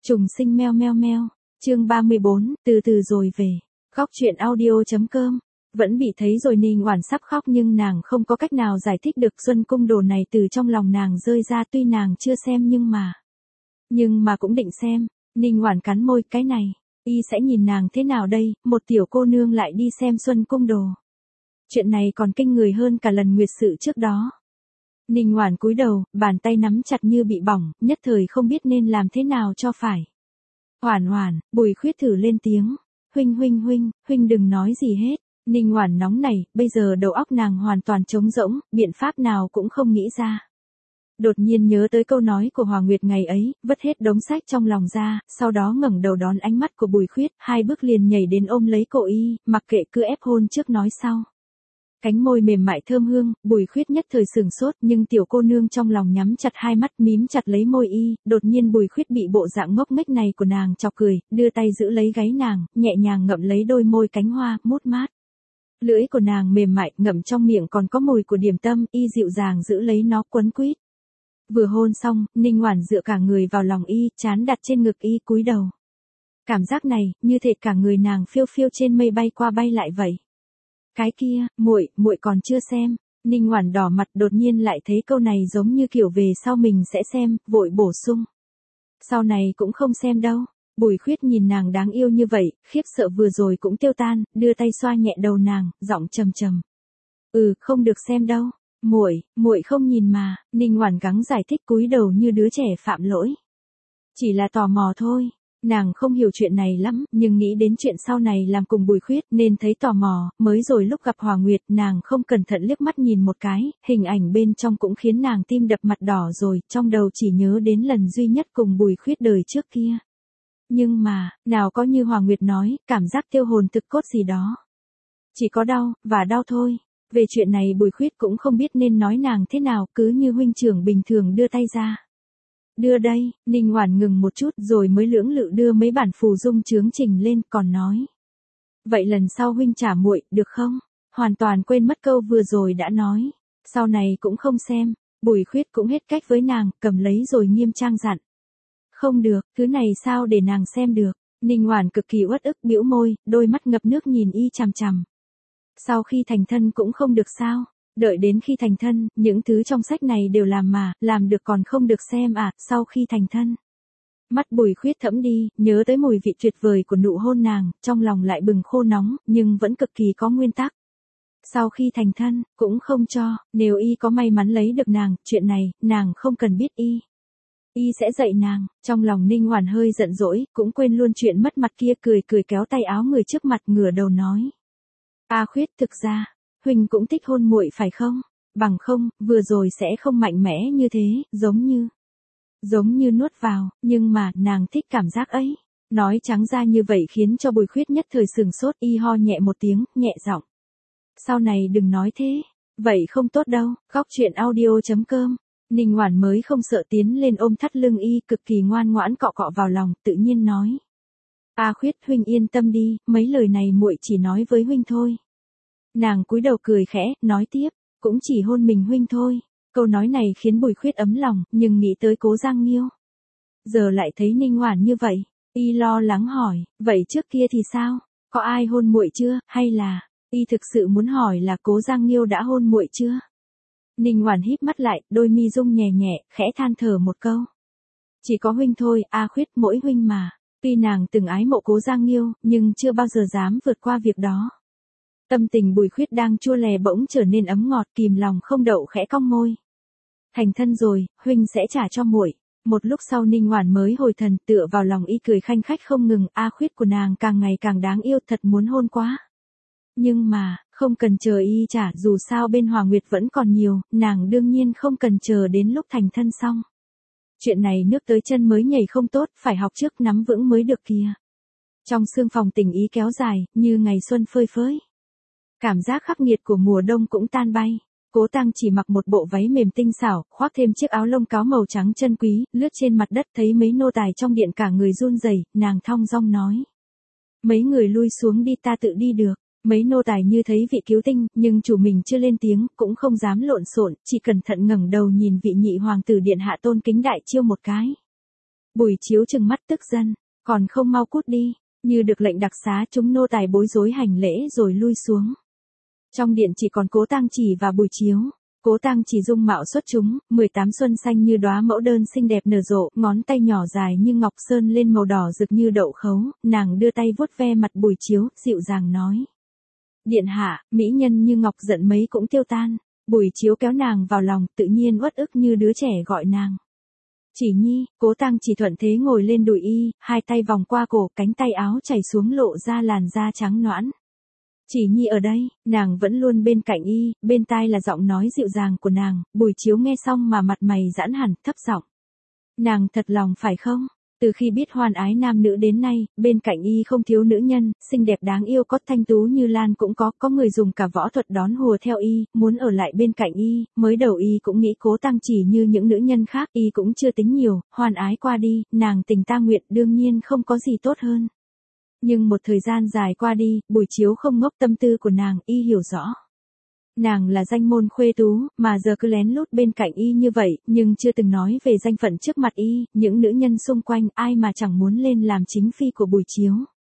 Trùng sinh meo meo meo, chương 34, từ từ rồi về. Khóc chuyện audio.com. Vẫn bị thấy rồi Ninh Oản sắp khóc nhưng nàng không có cách nào giải thích được Xuân Cung Đồ này từ trong lòng nàng rơi ra, tuy nàng chưa xem nhưng mà cũng định xem. Ninh Oản cắn môi, cái này, y sẽ nhìn nàng thế nào đây, một tiểu cô nương lại đi xem Xuân Cung Đồ. Chuyện này còn kinh người hơn cả lần nguyệt sự trước đó. Ninh Oản cúi đầu, bàn tay nắm chặt như bị bỏng, nhất thời không biết nên làm thế nào cho phải. Oản Oản, Bùi Khuyết thử lên tiếng, huynh đừng nói gì hết. Ninh Oản nóng này, bây giờ đầu óc nàng hoàn toàn trống rỗng, biện pháp nào cũng không nghĩ ra. Đột nhiên nhớ tới câu nói của Hòa Nguyệt ngày ấy, vứt hết đống sách trong lòng ra, sau đó ngẩng đầu đón ánh mắt của Bùi Khuyết, 2 bước liền nhảy đến ôm lấy cổ y, mặc kệ cứ ép hôn trước nói sau. Cánh môi mềm mại thơm hương, Bùi Khuyết nhất thời sửng sốt, nhưng tiểu cô nương trong lòng nhắm chặt 2 mắt mím chặt lấy môi y, đột nhiên Bùi Khuyết bị bộ dạng ngốc nghếch này của nàng chọc cười, đưa tay giữ lấy gáy nàng, nhẹ nhàng ngậm lấy đôi môi cánh hoa, mút mát. Lưỡi của nàng mềm mại, ngậm trong miệng còn có mùi của điểm tâm, y dịu dàng giữ lấy nó quấn quýt. Vừa hôn xong, Ninh Oản dựa cả người vào lòng y, trán đặt trên ngực y, cúi đầu. Cảm giác này, như thể cả người nàng phiêu phiêu trên mây bay qua bay lại vậy. Cái kia, muội còn chưa xem. Ninh Oản đỏ mặt, đột nhiên lại thấy câu này giống như kiểu về sau mình sẽ xem, vội bổ sung. Sau này cũng không xem đâu. Bùi Khuyết nhìn nàng đáng yêu như vậy, khiếp sợ vừa rồi cũng tiêu tan, đưa tay xoa nhẹ đầu nàng, giọng trầm trầm. Không được xem đâu. Muội không nhìn mà. Ninh Oản gắng giải thích, cúi đầu như đứa trẻ phạm lỗi. Chỉ là tò mò thôi. Nàng không hiểu chuyện này lắm, nhưng nghĩ đến chuyện sau này làm cùng Bùi Khuyết nên thấy tò mò, mới rồi lúc gặp Hòa Nguyệt nàng không cẩn thận liếc mắt nhìn một cái, hình ảnh bên trong cũng khiến nàng tim đập mặt đỏ rồi, trong đầu chỉ nhớ đến lần duy nhất cùng Bùi Khuyết đời trước kia. Nhưng mà, nào có như Hòa Nguyệt nói, cảm giác tiêu hồn thực cốt gì đó. Chỉ có đau, và đau thôi. Về chuyện này Bùi Khuyết cũng không biết nên nói nàng thế nào, cứ như huynh trưởng bình thường đưa tay ra. Đưa đây. Ninh Oản ngừng một chút rồi mới lưỡng lự đưa mấy bản phù dung chướng trình lên, còn nói. Vậy lần sau huynh trả muội, được không? Hoàn toàn quên mất câu vừa rồi đã nói. Sau này cũng không xem. Bùi Khuyết cũng hết cách với nàng, cầm lấy rồi nghiêm trang dặn. Không được, thứ này sao để nàng xem được. Ninh Oản cực kỳ uất ức, bĩu môi, đôi mắt ngập nước nhìn y chằm chằm. Sau khi thành thân cũng không được sao? Đợi đến khi thành thân, những thứ trong sách này đều làm mà, làm được còn không được xem à, sau khi thành thân. Mắt Bùi Khuyết thẫm đi, nhớ tới mùi vị tuyệt vời của nụ hôn nàng, trong lòng lại bừng khô nóng, nhưng vẫn cực kỳ có nguyên tắc. Sau khi thành thân, cũng không cho, nếu y có may mắn lấy được nàng, chuyện này, nàng không cần biết y. Y sẽ dạy nàng. Trong lòng Ninh Oản hơi giận dỗi, cũng quên luôn chuyện mất mặt kia, cười kéo tay áo người trước mặt, ngửa đầu nói. Khuyết, thực ra, huynh cũng thích hôn muội phải không? Bằng không, vừa rồi sẽ không mạnh mẽ như thế, giống như nuốt vào, nhưng mà, nàng thích cảm giác ấy. Nói trắng ra như vậy khiến cho Bùi Khuyết nhất thời sửng sốt, y ho nhẹ một tiếng, nhẹ giọng. Sau này đừng nói thế, vậy không tốt đâu. Khóc chuyện audio.com. Ninh Oản mới không sợ, tiến lên ôm thắt lưng y, cực kỳ ngoan ngoãn cọ vào lòng, tự nhiên nói. Khuyết, huynh yên tâm đi, mấy lời này muội chỉ nói với huynh thôi. Nàng cúi đầu cười khẽ, nói tiếp, cũng chỉ hôn mình huynh thôi. Câu nói này khiến Bùi Khuyết ấm lòng, nhưng nghĩ tới Cố Giang Nghiêu. Giờ lại thấy Ninh Oản như vậy, y lo lắng hỏi, vậy trước kia thì sao? Có ai hôn muội chưa, hay là, y thực sự muốn hỏi là Cố Giang Nghiêu đã hôn muội chưa? Ninh Oản híp mắt lại, đôi mi rung nhẹ nhẹ, khẽ than thở một câu. Chỉ có huynh thôi, Khuyết, mỗi huynh mà. Tuy nàng từng ái mộ Cố Giang Nghiêu, nhưng chưa bao giờ dám vượt qua việc đó. Tâm tình Bùi Khuyết đang chua lè bỗng trở nên ấm ngọt, kìm lòng không đậu khẽ cong môi. Thành thân rồi, huynh sẽ trả cho muội. Một lúc sau Ninh Oản mới hồi thần, tựa vào lòng y cười khanh khách không ngừng, Khuyết của nàng càng ngày càng đáng yêu, thật muốn hôn quá. Nhưng mà, không cần chờ y trả, dù sao bên Hòa Nguyệt vẫn còn nhiều, nàng đương nhiên không cần chờ đến lúc thành thân xong. Chuyện này nước tới chân mới nhảy không tốt, phải học trước nắm vững mới được kìa. Trong sương phòng tình ý kéo dài, như ngày xuân phơi phới. Cảm giác khắc nghiệt của mùa đông cũng tan bay. Cố Tăng chỉ mặc một bộ váy mềm tinh xảo, khoác thêm chiếc áo lông cáo màu trắng chân quý, lướt trên mặt đất thấy mấy nô tài trong điện cả người run rẩy, nàng thong dong nói. Mấy người lui xuống đi, ta tự đi được. Mấy nô tài như thấy vị cứu tinh, nhưng chủ mình chưa lên tiếng, cũng không dám lộn xộn, chỉ cẩn thận ngẩng đầu nhìn vị nhị hoàng tử điện hạ tôn kính đại chiêu một cái. Bùi Chiếu trừng mắt tức giận, còn không mau cút đi, như được lệnh đặc xá chúng nô tài bối rối hành lễ rồi lui xuống. Trong điện chỉ còn Cố Tang Chỉ và Bùi Chiếu. Cố Tang Chỉ dung mạo xuất chúng, 18 xuân xanh như đóa mẫu đơn xinh đẹp nở rộ, ngón tay nhỏ dài như ngọc sơn lên màu đỏ rực như đậu khấu, nàng đưa tay vuốt ve mặt Bùi Chiếu, dịu dàng nói. Điện hạ, mỹ nhân như ngọc giận mấy cũng tiêu tan. Bùi Chiếu kéo nàng vào lòng, tự nhiên uất ức như đứa trẻ gọi nàng. Chỉ nhi, Cố Tang Chỉ thuận thế ngồi lên đùi y, hai tay vòng qua cổ, cánh tay áo chảy xuống lộ ra làn da trắng nõn. Chỉ nhi ở đây, nàng vẫn luôn bên cạnh y, bên tai là giọng nói dịu dàng của nàng. Bùi Chiếu nghe xong mà mặt mày giãn hẳn, thấp giọng. Nàng thật lòng phải không? Từ khi biết hoan ái nam nữ đến nay, bên cạnh y không thiếu nữ nhân, xinh đẹp đáng yêu, có thanh tú như lan cũng có người dùng cả võ thuật đón hùa theo y, muốn ở lại bên cạnh y. Mới đầu y cũng nghĩ Cố Tang Chỉ như những nữ nhân khác, y cũng chưa tính nhiều, hoan ái qua đi, nàng tình ta nguyện, đương nhiên không có gì tốt hơn. Nhưng một thời gian dài qua đi, Bùi Chiếu không ngốc tâm tư của nàng, y hiểu rõ. Nàng là danh môn khuê tú, mà giờ cứ lén lút bên cạnh y như vậy, nhưng chưa từng nói về danh phận trước mặt y, những nữ nhân xung quanh ai mà chẳng muốn lên làm chính phi của Bùi Chiếu.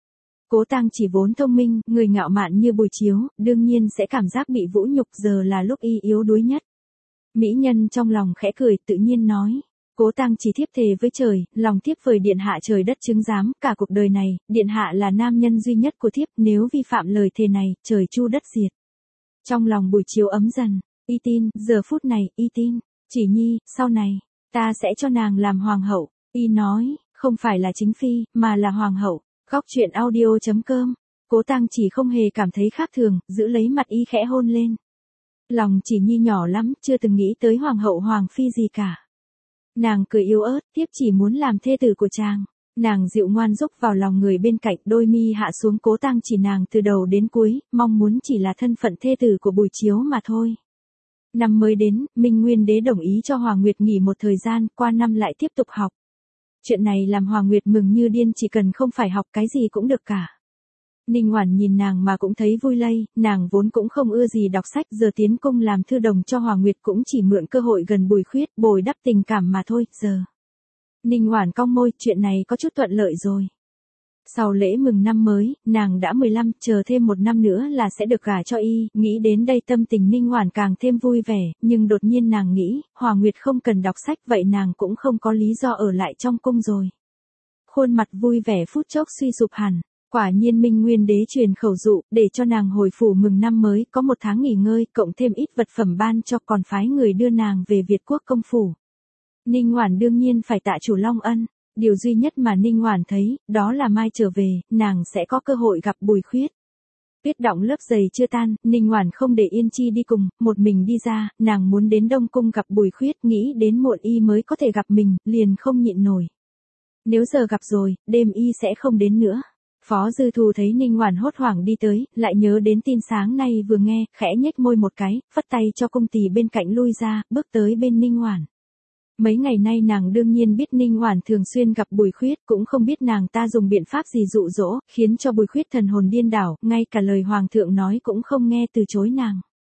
Cố Tang Chỉ vốn thông minh, người ngạo mạn như Bùi Chiếu, đương nhiên sẽ cảm giác bị vũ nhục, giờ là lúc y yếu đuối nhất. Mỹ nhân trong lòng khẽ cười, tự nhiên nói. Cố Tang Chỉ thiếp thề với trời, lòng thiếp vời điện hạ trời đất chứng giám, cả cuộc đời này, điện hạ là nam nhân duy nhất của thiếp, nếu vi phạm lời thề này, trời chu đất diệt. Trong lòng Bùi Chiếu ấm dần, y tin, giờ phút này, y tin, Chỉ nhi, sau này, ta sẽ cho nàng làm hoàng hậu, y nói, không phải là chính phi, mà là hoàng hậu. Góc truyện audio.com, Cố Tang Chỉ không hề cảm thấy khác thường, giữ lấy mặt y khẽ hôn lên. Lòng Chỉ nhi nhỏ lắm, chưa từng nghĩ tới hoàng hậu hoàng phi gì cả. Nàng cười yếu ớt, tiếp chỉ muốn làm thê tử của chàng. Nàng dịu ngoan rúc vào lòng người bên cạnh, đôi mi hạ xuống. Cố Tang Chỉ nàng từ đầu đến cuối, mong muốn chỉ là thân phận thê tử của Bùi Chiếu mà thôi. Năm mới đến, Minh Nguyên Đế đồng ý cho Hoàng Nguyệt nghỉ một thời gian, qua năm lại tiếp tục học. Chuyện này làm Hoàng Nguyệt mừng như điên, chỉ cần không phải học cái gì cũng được cả. Ninh Oản nhìn nàng mà cũng thấy vui lây, nàng vốn cũng không ưa gì đọc sách, giờ tiến cung làm thư đồng cho Hoàng Nguyệt cũng chỉ mượn cơ hội gần Bùi Khuyết, bồi đắp tình cảm mà thôi, giờ. Ninh Oản cong môi, chuyện này có chút thuận lợi rồi. Sau lễ mừng năm mới, nàng đã 15, chờ thêm một năm nữa là sẽ được gả cho y, nghĩ đến đây tâm tình Ninh Oản càng thêm vui vẻ, nhưng đột nhiên nàng nghĩ, Hoàng Nguyệt không cần đọc sách vậy nàng cũng không có lý do ở lại trong cung rồi. Khuôn mặt vui vẻ phút chốc suy sụp hẳn. Quả nhiên Minh Nguyên Đế truyền khẩu dụ, để cho nàng hồi phủ mừng năm mới, có một tháng nghỉ ngơi, cộng thêm ít vật phẩm ban cho, còn phái người đưa nàng về Việt Quốc công phủ. Ninh Oản đương nhiên phải tạ chủ Long ân, điều duy nhất mà Ninh Oản thấy, đó là mai trở về, nàng sẽ có cơ hội gặp Bùi Khuyết. Tuyết động lớp dày chưa tan, Ninh Oản không để Yên Chi đi cùng, một mình đi ra, nàng muốn đến Đông Cung gặp Bùi Khuyết, nghĩ đến muộn y mới có thể gặp mình, liền không nhịn nổi. Nếu giờ gặp rồi, đêm y sẽ không đến nữa. Phó Dư Thù thấy Ninh Oản hốt hoảng đi tới, lại nhớ đến tin sáng nay vừa nghe, khẽ nhếch môi một cái, phất tay cho cung tỳ bên cạnh lui ra, bước tới bên Ninh Oản. Mấy ngày nay nàng đương nhiên biết Ninh Oản thường xuyên gặp Bùi Khuyết, cũng không biết nàng ta dùng biện pháp gì dụ dỗ, khiến cho Bùi Khuyết thần hồn điên đảo, ngay cả lời hoàng thượng nói cũng không nghe từ chối nàng.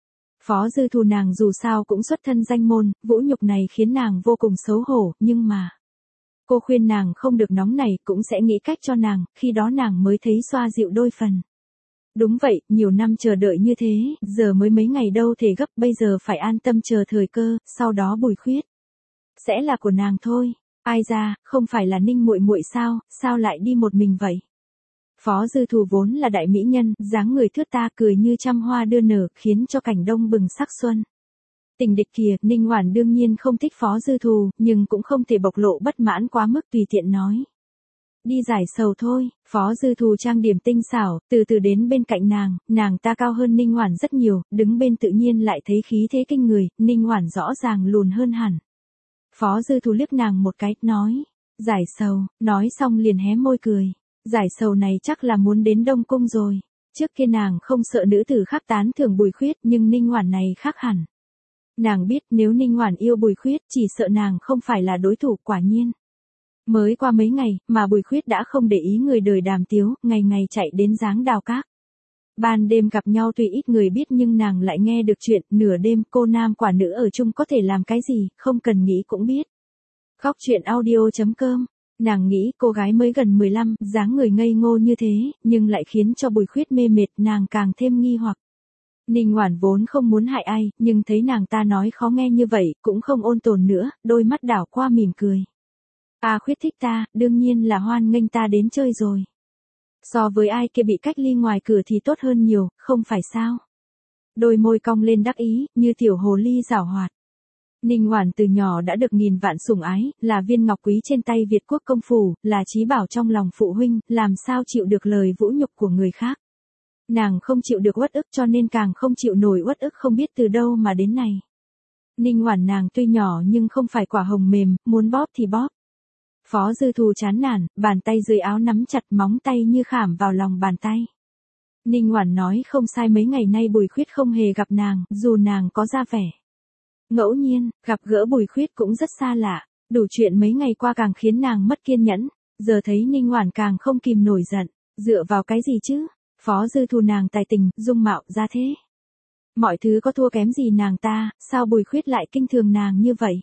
Phó Dư Thù nàng dù sao cũng xuất thân danh môn, vũ nhục này khiến nàng vô cùng xấu hổ, nhưng mà cô khuyên nàng không được nóng nảy, cũng sẽ nghĩ cách cho nàng, khi đó nàng mới thấy xoa dịu đôi phần. Đúng vậy, nhiều năm chờ đợi như thế, giờ mới mấy ngày đâu thể gấp, bây giờ phải an tâm chờ thời cơ, sau đó Bùi Khuyết sẽ là của nàng thôi. Ai ra, không phải là Ninh muội muội sao lại đi một mình vậy? Phó Dư Thù vốn là đại mỹ nhân, dáng người thướt tha, cười như trăm hoa đưa nở, khiến cho cảnh đông bừng sắc xuân. Tình địch kìa, Ninh Oản đương nhiên không thích Phó Dư Thù, nhưng cũng không thể bộc lộ bất mãn quá mức, tùy tiện nói. Đi giải sầu thôi. Phó Dư Thù trang điểm tinh xảo, từ từ đến bên cạnh nàng ta cao hơn Ninh Oản rất nhiều, đứng bên tự nhiên lại thấy khí thế kinh người, Ninh Oản rõ ràng lùn hơn hẳn. Phó Dư Thù liếc nàng một cái, nói, giải sầu, nói xong liền hé môi cười. Giải sầu này chắc là muốn đến Đông Cung rồi. Trước kia nàng không sợ nữ tử khác tán thưởng Bùi Khuyết, nhưng Ninh Oản này khác hẳn. Nàng biết nếu Ninh Oản yêu Bùi Khuyết, chỉ sợ nàng không phải là đối thủ. Quả nhiên. Mới qua mấy ngày, mà Bùi Khuyết đã không để ý người đời đàm tiếu, ngày ngày chạy đến Giáng Đào Các. Ban đêm gặp nhau tuy ít người biết nhưng nàng lại nghe được chuyện, nửa đêm cô nam quả nữ ở chung có thể làm cái gì, không cần nghĩ cũng biết. Góc truyện audio.com Nàng nghĩ cô gái mới gần 15, dáng người ngây ngô như thế, nhưng lại khiến cho Bùi Khuyết mê mệt, nàng càng thêm nghi hoặc. Ninh Ngoản vốn không muốn hại ai, nhưng thấy nàng ta nói khó nghe như vậy, cũng không ôn tồn nữa, đôi mắt đảo qua mỉm cười. A Khuyết thích ta, đương nhiên là hoan nghênh ta đến chơi rồi. So với ai kia bị cách ly ngoài cửa thì tốt hơn nhiều, không phải sao? Đôi môi cong lên đắc ý, như tiểu hồ ly giảo hoạt. Ninh Ngoản từ nhỏ đã được nghìn vạn sủng ái, là viên ngọc quý trên tay Việt quốc công phủ, là trí bảo trong lòng phụ huynh, làm sao chịu được lời vũ nhục của người khác. Nàng không chịu được uất ức cho nên càng không chịu nổi uất ức không biết từ đâu mà đến này. Ninh Ngoản nàng tuy nhỏ nhưng không phải quả hồng mềm, muốn bóp thì bóp. Phó Dư Thù chán nản, bàn tay dưới áo nắm chặt, móng tay như khảm vào lòng bàn tay. Ninh Ngoản nói không sai, mấy ngày nay Bùi Khuyết không hề gặp nàng, dù nàng có ra vẻ ngẫu nhiên, gặp gỡ Bùi Khuyết cũng rất xa lạ, đủ chuyện mấy ngày qua càng khiến nàng mất kiên nhẫn, giờ thấy Ninh Ngoản càng không kìm nổi giận, dựa vào cái gì chứ? Phó Dư Thù nàng tài tình, dung mạo, ra thế. Mọi thứ có thua kém gì nàng ta, sao Bùi Khuyết lại kinh thường nàng như vậy?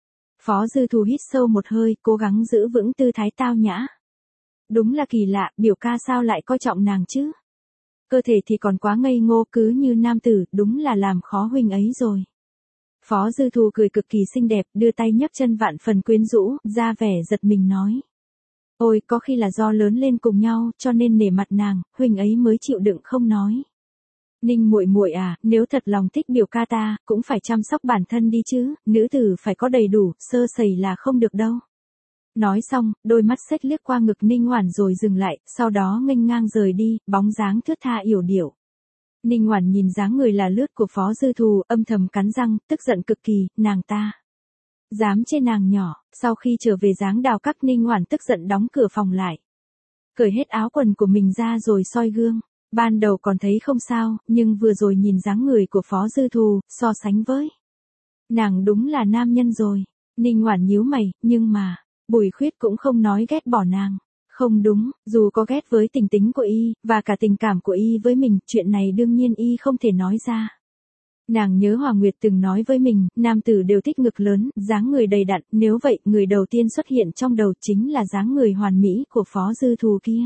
Phó Dư Thù hít sâu một hơi, cố gắng giữ vững tư thái tao nhã. Đúng là kỳ lạ, biểu ca sao lại coi trọng nàng chứ? Cơ thể thì còn quá ngây ngô, cứ như nam tử, đúng là làm khó huynh ấy rồi. Phó Dư Thù cười cực kỳ xinh đẹp, đưa tay nhấc chân vạn phần quyến rũ, ra vẻ giật mình nói. Ôi, có khi là do lớn lên cùng nhau, cho nên nể mặt nàng, huynh ấy mới chịu đựng không nói. Ninh muội muội à, nếu thật lòng thích biểu ca ta, cũng phải chăm sóc bản thân đi chứ, nữ tử phải có đầy đủ, sơ sẩy là không được đâu. Nói xong, đôi mắt xếch liếc qua ngực Ninh Ngoản rồi dừng lại, sau đó nghênh ngang rời đi, bóng dáng thướt tha yểu điệu. Ninh Ngoản nhìn dáng người là lướt của Phó Dư Thù, âm thầm cắn răng, tức giận cực kỳ, nàng ta dám chê nàng nhỏ. Sau khi trở về dáng đào các, Ninh Ngoản tức giận đóng cửa phòng lại, cởi hết áo quần của mình ra rồi soi gương. Ban đầu còn thấy không sao, nhưng vừa rồi nhìn dáng người của Phó Dư Thù, so sánh với nàng đúng là nam nhân rồi. Ninh Ngoản nhíu mày, nhưng mà Bùi Khuyết cũng không nói ghét bỏ nàng. Không đúng, dù có ghét với tình tính của y, và cả tình cảm của y với mình, chuyện này đương nhiên y không thể nói ra. Nàng nhớ Hoàng Nguyệt từng nói với mình, nam tử đều thích ngực lớn, dáng người đầy đặn, nếu vậy, người đầu tiên xuất hiện trong đầu chính là dáng người hoàn mỹ của Phó Dư Thù kia.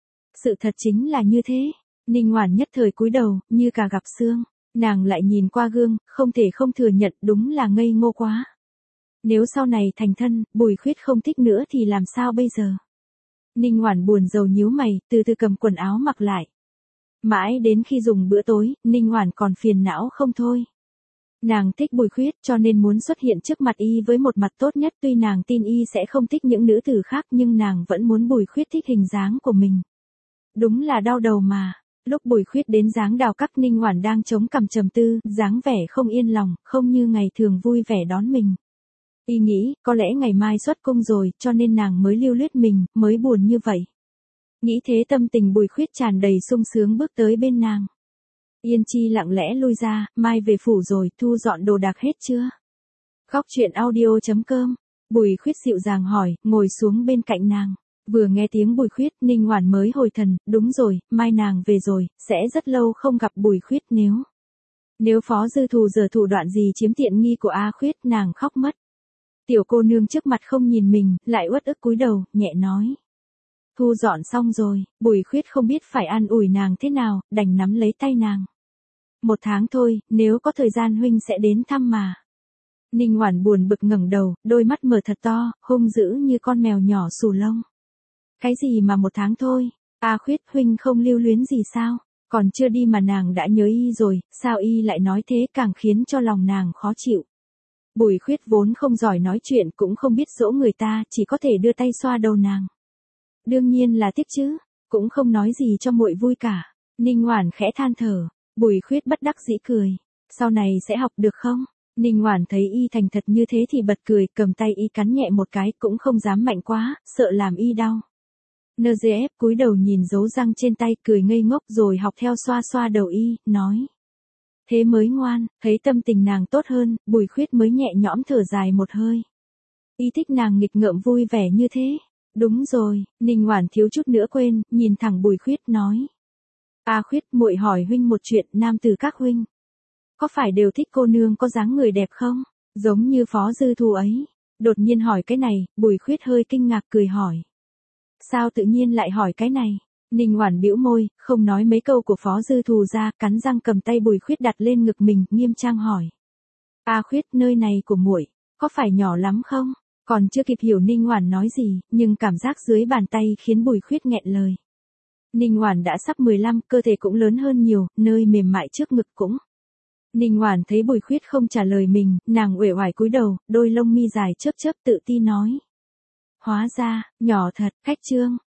Sự thật chính là như thế. Ninh Ngoản nhất thời cúi đầu, như cả gặp xương. Nàng lại nhìn qua gương, không thể không thừa nhận, đúng là ngây ngô quá. Nếu sau này thành thân, Bùi Khuyết không thích nữa thì làm sao bây giờ? Ninh Ngoản buồn rầu nhíu mày, từ từ cầm quần áo mặc lại. Mãi đến khi dùng bữa tối, Ninh Ngoản còn phiền não không thôi. Nàng thích Bùi Khuyết cho nên muốn xuất hiện trước mặt y với một mặt tốt nhất, tuy nàng tin y sẽ không thích những nữ tử khác nhưng nàng vẫn muốn Bùi Khuyết thích hình dáng của mình. Đúng là đau đầu mà. Lúc Bùi Khuyết đến dáng đào các, Ninh Ngoản đang chống cằm trầm tư, dáng vẻ không yên lòng, không như ngày thường vui vẻ đón mình. Y nghĩ, có lẽ ngày mai xuất cung rồi, cho nên nàng mới lưu luyết mình, mới buồn như vậy. Nghĩ thế tâm tình Bùi Khuyết tràn đầy sung sướng bước tới bên nàng. Yên Chi lặng lẽ lui ra, mai về phủ rồi, thu dọn đồ đạc hết chưa? Góc truyện audio.com. Bùi Khuyết dịu dàng hỏi, ngồi xuống bên cạnh nàng. Vừa nghe tiếng Bùi Khuyết, Ninh Ngoản mới hồi thần, đúng rồi, mai nàng về rồi, sẽ rất lâu không gặp Bùi Khuyết. Nếu Phó Dư Thù giờ thủ đoạn gì chiếm tiện nghi của A Khuyết, nàng khóc mất. Tiểu cô nương trước mặt không nhìn mình, lại uất ức cúi đầu, nhẹ nói. Thu dọn xong rồi, Bùi Khuyết không biết phải an ủi nàng thế nào, đành nắm lấy tay nàng. 1 tháng thôi, nếu có thời gian huynh sẽ đến thăm mà. Ninh Ngoản buồn bực ngẩng đầu, đôi mắt mở thật to, hung dữ như con mèo nhỏ xù lông. Cái gì mà 1 tháng thôi? A Khuyết huynh không lưu luyến gì sao? Còn chưa đi mà nàng đã nhớ y rồi, sao y lại nói thế, càng khiến cho lòng nàng khó chịu. Bùi Khuyết vốn không giỏi nói chuyện, cũng không biết dỗ người ta, chỉ có thể đưa tay xoa đầu nàng. Đương nhiên là tiếc chứ, cũng không nói gì cho muội vui cả. Ninh Ngoản khẽ than thở. Bùi Khuyết bất đắc dĩ cười. Sau này sẽ học được không? Ninh Ngoản thấy y thành thật như thế thì bật cười, cầm tay y cắn nhẹ một cái, cũng không dám mạnh quá, sợ làm y đau. NGF cúi đầu nhìn dấu răng trên tay, cười ngây ngốc rồi học theo xoa xoa đầu y, nói. Thế mới ngoan. Thấy tâm tình nàng tốt hơn, Bùi Khuyết mới nhẹ nhõm thở dài một hơi. Y thích nàng nghịch ngợm vui vẻ như thế. Đúng rồi, Ninh Ngoản thiếu chút nữa quên, nhìn thẳng Bùi Khuyết nói. A Khuyết, muội hỏi huynh một chuyện, nam tử các huynh có phải đều thích cô nương có dáng người đẹp không? Giống như Phó Dư Thù ấy. Đột nhiên hỏi cái này, Bùi Khuyết hơi kinh ngạc cười hỏi. Sao tự nhiên lại hỏi cái này? Ninh Oản bĩu môi, không nói mấy câu của Phó Dư Thù ra, cắn răng cầm tay Bùi Khuyết đặt lên ngực mình, nghiêm trang hỏi. A Khuyết, nơi này của muội có phải nhỏ lắm không? Còn chưa kịp hiểu Ninh Oản nói gì, nhưng cảm giác dưới bàn tay khiến Bùi Khuyết nghẹn lời. Ninh Oản đã sắp 15, cơ thể cũng lớn hơn nhiều, nơi mềm mại trước ngực cũng. Ninh Oản thấy Bùi Khuyết không trả lời mình, nàng uể oải cúi đầu, đôi lông mi dài chớp chớp tự ti nói. Hóa ra, nhỏ thật, khách Trương.